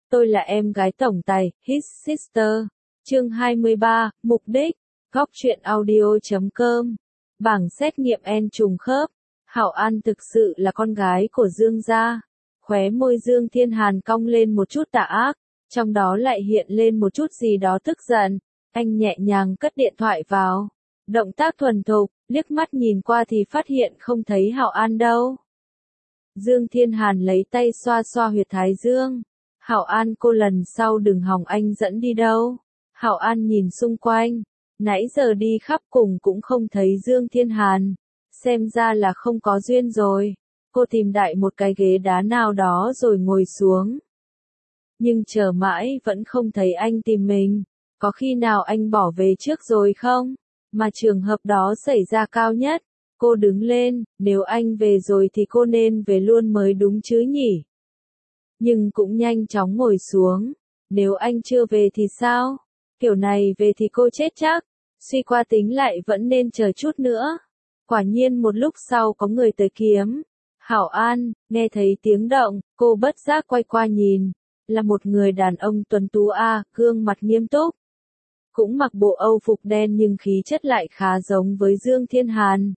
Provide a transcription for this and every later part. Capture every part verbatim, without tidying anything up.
Tôi là em gái tổng tài, His Sister. Chương hai mươi ba, mục đích. Góc truyện audio chấm com. Bảng xét nghiệm N trùng khớp. Hảo An thực sự là con gái của Dương gia. Khóe môi Dương Thiên Hàn cong lên một chút tà ác, trong đó lại hiện lên một chút gì đó tức giận. Anh nhẹ nhàng cất điện thoại vào. Động tác thuần thục, liếc mắt nhìn qua thì phát hiện không thấy Hảo An đâu. Dương Thiên Hàn lấy tay xoa xoa huyệt thái dương. Hảo An, cô lần sau đừng hòng anh dẫn đi đâu. Hảo An nhìn xung quanh, nãy giờ đi khắp cùng cũng không thấy Dương Thiên Hàn. Xem ra là không có duyên rồi. Cô tìm đại một cái ghế đá nào đó rồi ngồi xuống. Nhưng chờ mãi vẫn không thấy anh tìm mình. Có khi nào anh bỏ về trước rồi không? Mà trường hợp đó xảy ra cao nhất. Cô đứng lên, nếu anh về rồi thì cô nên về luôn mới đúng chứ nhỉ? Nhưng cũng nhanh chóng ngồi xuống. Nếu anh chưa về thì sao? Kiểu này về thì cô chết chắc. Suy qua tính lại vẫn nên chờ chút nữa. Quả nhiên một lúc sau có người tới kiếm. Hảo An, nghe thấy tiếng động, cô bất giác quay qua nhìn. Là một người đàn ông tuấn tú a, gương mặt nghiêm túc. Cũng mặc bộ Âu phục đen nhưng khí chất lại khá giống với Dương Thiên Hàn.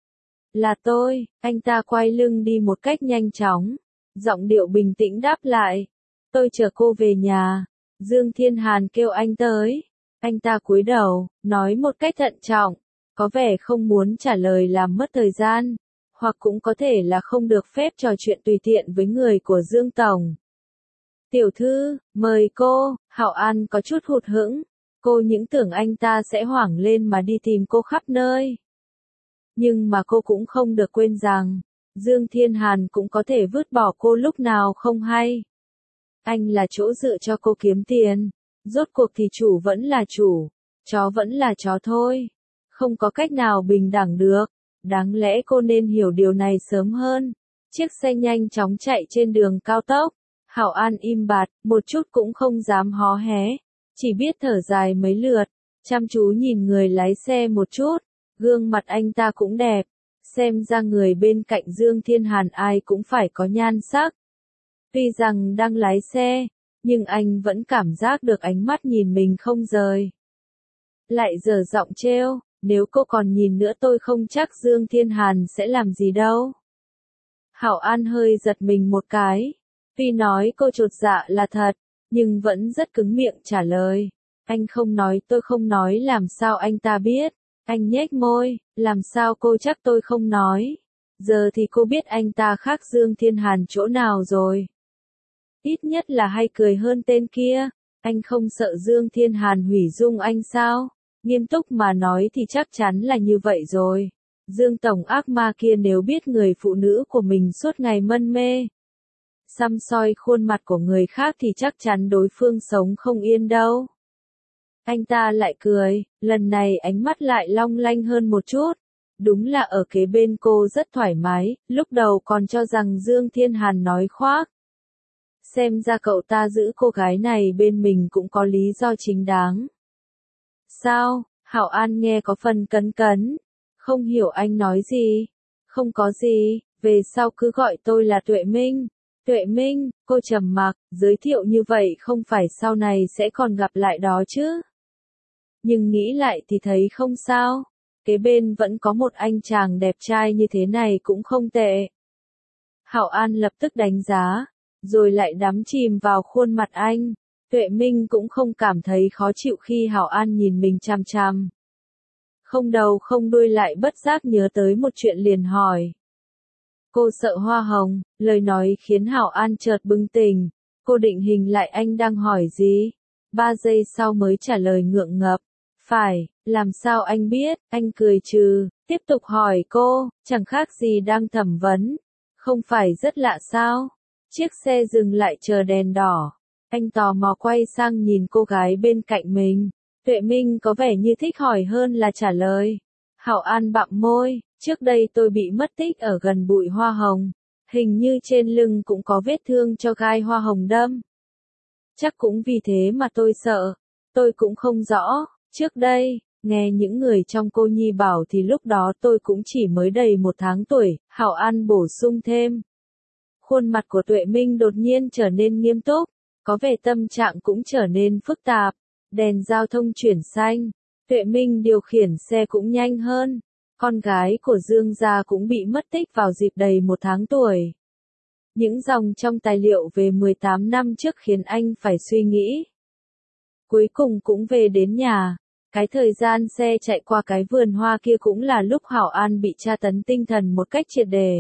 Là tôi, anh ta quay lưng đi một cách nhanh chóng. Giọng điệu bình tĩnh đáp lại. Tôi chờ cô về nhà. Dương Thiên Hàn kêu anh tới. Anh ta cúi đầu, nói một cách thận trọng. Có vẻ không muốn trả lời làm mất thời gian. Hoặc cũng có thể là không được phép trò chuyện tùy tiện với người của Dương Tổng. Tiểu thư, mời cô. Hảo An có chút hụt hẫng. Cô những tưởng anh ta sẽ hoảng lên mà đi tìm cô khắp nơi. Nhưng mà cô cũng không được quên rằng, Dương Thiên Hàn cũng có thể vứt bỏ cô lúc nào không hay. Anh là chỗ dựa cho cô kiếm tiền. Rốt cuộc thì chủ vẫn là chủ, chó vẫn là chó thôi. Không có cách nào bình đẳng được. Đáng lẽ cô nên hiểu điều này sớm hơn. Chiếc xe nhanh chóng chạy trên đường cao tốc. Hảo An im bặt, một chút cũng không dám hó hé. Chỉ biết thở dài mấy lượt, chăm chú nhìn người lái xe một chút. Gương mặt anh ta cũng đẹp. Xem ra người bên cạnh Dương Thiên Hàn ai cũng phải có nhan sắc. Tuy rằng đang lái xe, nhưng anh vẫn cảm giác được ánh mắt nhìn mình không rời. Lại dở giọng trêu, nếu cô còn nhìn nữa tôi không chắc Dương Thiên Hàn sẽ làm gì đâu. Hảo An hơi giật mình một cái. Tuy nói cô chột dạ là thật, nhưng vẫn rất cứng miệng trả lời. Anh không nói, tôi không nói, làm sao anh ta biết? Anh nhếch môi, làm sao cô chắc tôi không nói? Giờ thì cô biết anh ta khác Dương Thiên Hàn chỗ nào rồi. Ít nhất là hay cười hơn tên kia. Anh không sợ Dương Thiên Hàn hủy dung anh sao? Nghiêm túc mà nói thì chắc chắn là như vậy rồi. Dương Tổng ác ma kia nếu biết người phụ nữ của mình suốt ngày mân mê, xăm soi khuôn mặt của người khác thì chắc chắn đối phương sống không yên đâu. Anh ta lại cười, lần này ánh mắt lại long lanh hơn một chút. Đúng là ở kế bên cô rất thoải mái, lúc đầu còn cho rằng Dương Thiên Hàn nói khoác. Xem ra cậu ta giữ cô gái này bên mình cũng có lý do chính đáng. Sao? Hảo An nghe có phần cấn cấn. Không hiểu anh nói gì. Không có gì, về sau cứ gọi tôi là Tuệ Minh. Tuệ Minh, cô trầm mặc, giới thiệu như vậy không phải sau này sẽ còn gặp lại đó chứ. Nhưng nghĩ lại thì thấy không sao. Kế bên vẫn có một anh chàng đẹp trai như thế này cũng không tệ. Hảo An lập tức đánh giá, rồi lại đắm chìm vào khuôn mặt anh. Tuệ Minh cũng không cảm thấy khó chịu khi Hảo An nhìn mình chằm chằm. Không đầu không đuôi lại bất giác nhớ tới một chuyện liền hỏi. Cô sợ hoa hồng, lời nói khiến Hảo An chợt bừng tỉnh. Cô định hình lại anh đang hỏi gì? Ba giây sau mới trả lời ngượng ngập. Phải, làm sao anh biết? Anh cười trừ, tiếp tục hỏi cô, chẳng khác gì đang thẩm vấn. Không phải rất lạ sao? Chiếc xe dừng lại chờ đèn đỏ. Anh tò mò quay sang nhìn cô gái bên cạnh mình. Tuệ Minh có vẻ như thích hỏi hơn là trả lời. Hảo An bặm môi, trước đây tôi bị mất tích ở gần bụi hoa hồng. Hình như trên lưng cũng có vết thương cho gai hoa hồng đâm. Chắc cũng vì thế mà tôi sợ. Tôi cũng không rõ. Trước đây, nghe những người trong cô nhi bảo thì lúc đó tôi cũng chỉ mới đầy một tháng tuổi. Hảo An bổ sung thêm. Khuôn mặt của Tuệ Minh đột nhiên trở nên nghiêm túc. Có vẻ tâm trạng cũng trở nên phức tạp, đèn giao thông chuyển xanh, Tuệ Minh điều khiển xe cũng nhanh hơn, con gái của Dương gia cũng bị mất tích vào dịp đầy một tháng tuổi. Những dòng trong tài liệu về mười tám năm trước khiến anh phải suy nghĩ. Cuối cùng cũng về đến nhà, cái thời gian xe chạy qua cái vườn hoa kia cũng là lúc Hảo An bị tra tấn tinh thần một cách triệt đề.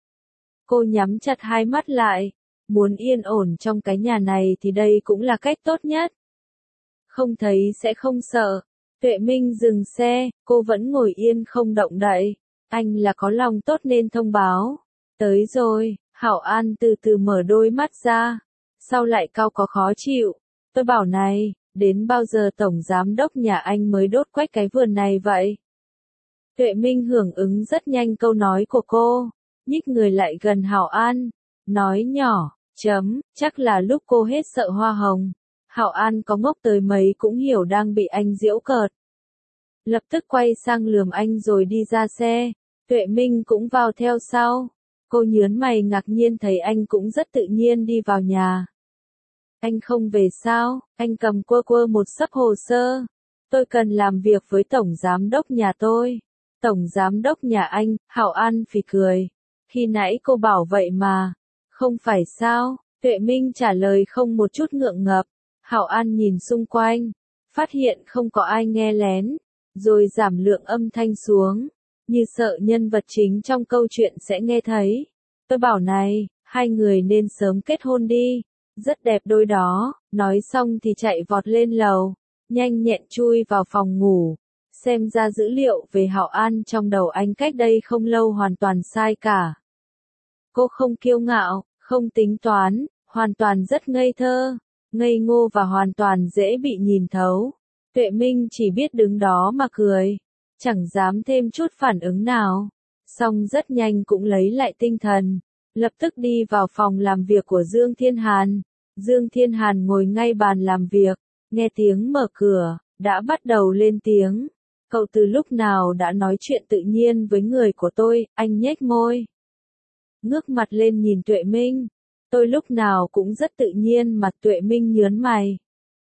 Cô nhắm chặt hai mắt lại, muốn yên ổn trong cái nhà này thì đây cũng là cách tốt nhất. Không thấy sẽ không sợ. Tuệ Minh dừng xe, cô vẫn ngồi yên không động đậy. Anh là có lòng tốt nên thông báo. Tới rồi, Hảo An từ từ mở đôi mắt ra. Sau lại cau có khó chịu. Tôi bảo này, đến bao giờ tổng giám đốc nhà anh mới đốt quách cái vườn này vậy? Tuệ Minh hưởng ứng rất nhanh câu nói của cô, nhích người lại gần Hảo An, nói nhỏ, chấm, chắc là lúc cô hết sợ hoa hồng. Hảo An có ngốc tới mấy cũng hiểu đang bị anh giễu cợt. Lập tức quay sang lườm anh rồi đi ra xe, Tuệ Minh cũng vào theo sau. Cô nhớn mày ngạc nhiên thấy anh cũng rất tự nhiên đi vào nhà. Anh không về sao? Anh cầm quơ quơ một xấp hồ sơ. Tôi cần làm việc với tổng giám đốc nhà tôi. Tổng giám đốc nhà anh, Hảo An phì cười. Khi nãy cô bảo vậy mà. Không phải sao? Tuệ Minh trả lời không một chút ngượng ngập. Hảo An nhìn xung quanh, phát hiện không có ai nghe lén, rồi giảm lượng âm thanh xuống, như sợ nhân vật chính trong câu chuyện sẽ nghe thấy. Tôi bảo này, hai người nên sớm kết hôn đi, rất đẹp đôi đó. Nói xong thì chạy vọt lên lầu, nhanh nhẹn chui vào phòng ngủ. Xem ra dữ liệu về Hảo An trong đầu anh cách đây không lâu hoàn toàn sai cả. Cô không kiêu ngạo, không tính toán, hoàn toàn rất ngây thơ, ngây ngô và hoàn toàn dễ bị nhìn thấu. Tuệ Minh chỉ biết đứng đó mà cười, chẳng dám thêm chút phản ứng nào. Xong rất nhanh cũng lấy lại tinh thần, lập tức đi vào phòng làm việc của Dương Thiên Hàn. Dương Thiên Hàn ngồi ngay bàn làm việc, nghe tiếng mở cửa, đã bắt đầu lên tiếng. Cậu từ lúc nào đã nói chuyện tự nhiên với người của tôi? Anh nhếch môi, ngước mặt lên nhìn Tuệ Minh. Tôi lúc nào cũng rất tự nhiên mà. Tuệ Minh nhớn mày.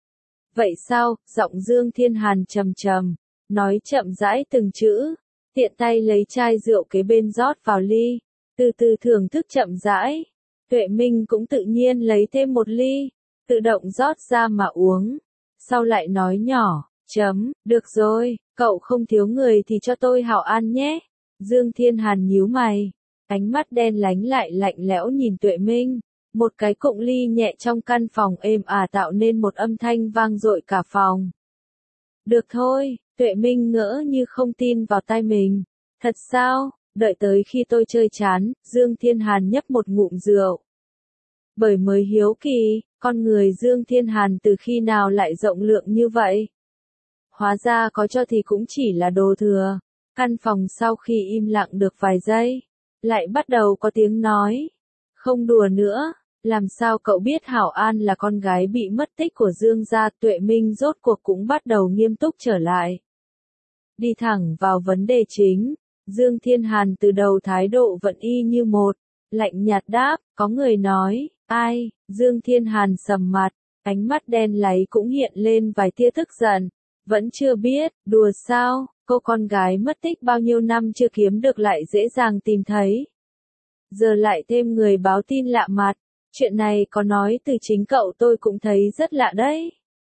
Vậy sao? Giọng Dương Thiên Hàn trầm trầm, nói chậm rãi từng chữ, tiện tay lấy chai rượu kế bên rót vào ly, từ từ thưởng thức chậm rãi. Tuệ Minh cũng tự nhiên lấy thêm một ly, tự động rót ra mà uống. Sau lại nói nhỏ, chấm, được rồi, cậu không thiếu người thì cho tôi Hảo An nhé. Dương Thiên Hàn nhíu mày, ánh mắt đen láy lại lạnh lẽo nhìn Tuệ Minh. Một cái cụng ly nhẹ trong căn phòng êm ả tạo nên một âm thanh vang dội cả phòng. Được thôi, Tuệ Minh ngỡ như không tin vào tai mình. Thật sao? Đợi tới khi tôi chơi chán, Dương Thiên Hàn nhấp một ngụm rượu. Bởi mới hiếu kỳ, con người Dương Thiên Hàn từ khi nào lại rộng lượng như vậy? Hóa ra có cho thì cũng chỉ là đồ thừa. Căn phòng sau khi im lặng được vài giây, lại bắt đầu có tiếng nói. Không đùa nữa, làm sao cậu biết Hảo An là con gái bị mất tích của Dương gia? Tuệ Minh rốt cuộc cũng bắt đầu nghiêm túc trở lại. Đi thẳng vào vấn đề chính, Dương Thiên Hàn từ đầu thái độ vẫn y như một, lạnh nhạt đáp, có người nói, ai? Dương Thiên Hàn sầm mặt, ánh mắt đen láy cũng hiện lên vài tia tức giận, vẫn chưa biết, đùa sao, cô con gái mất tích bao nhiêu năm chưa kiếm được lại dễ dàng tìm thấy. Giờ lại thêm người báo tin lạ mặt, chuyện này có nói từ chính cậu tôi cũng thấy rất lạ đấy.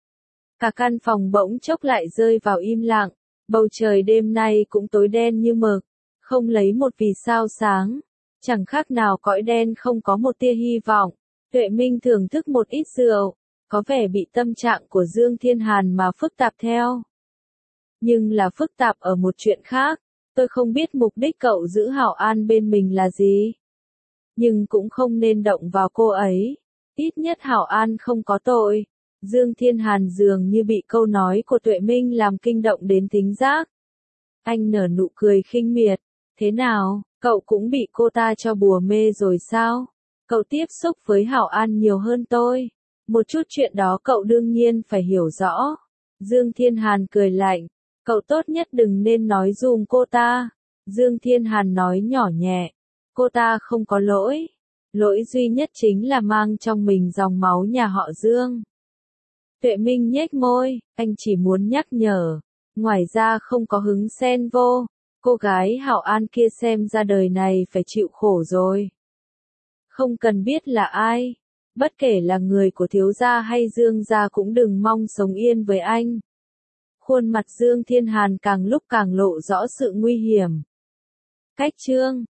Cả căn phòng bỗng chốc lại rơi vào im lặng, bầu trời đêm nay cũng tối đen như mực, không lấy một vì sao sáng, chẳng khác nào cõi đen không có một tia hy vọng. Tuệ Minh thưởng thức một ít rượu, có vẻ bị tâm trạng của Dương Thiên Hàn mà phức tạp theo. Nhưng là phức tạp ở một chuyện khác, tôi không biết mục đích cậu giữ Hảo An bên mình là gì. Nhưng cũng không nên động vào cô ấy, ít nhất Hảo An không có tội. Dương Thiên Hàn dường như bị câu nói của Tuệ Minh làm kinh động đến thính giác. Anh nở nụ cười khinh miệt, thế nào, cậu cũng bị cô ta cho bùa mê rồi sao? Cậu tiếp xúc với Hảo An nhiều hơn tôi, một chút chuyện đó cậu đương nhiên phải hiểu rõ. Dương Thiên Hàn cười lạnh, cậu tốt nhất đừng nên nói dùm cô ta. Dương Thiên Hàn nói nhỏ nhẹ, cô ta không có lỗi. Lỗi duy nhất chính là mang trong mình dòng máu nhà họ Dương. Tuệ Minh nhếch môi, anh chỉ muốn nhắc nhở. Ngoài ra không có hứng xen vô. Cô gái Hạo An kia xem ra đời này phải chịu khổ rồi. Không cần biết là ai. Bất kể là người của thiếu gia hay Dương gia cũng đừng mong sống yên với anh. Khuôn mặt Dương Thiên Hàn càng lúc càng lộ rõ sự nguy hiểm. Cách chương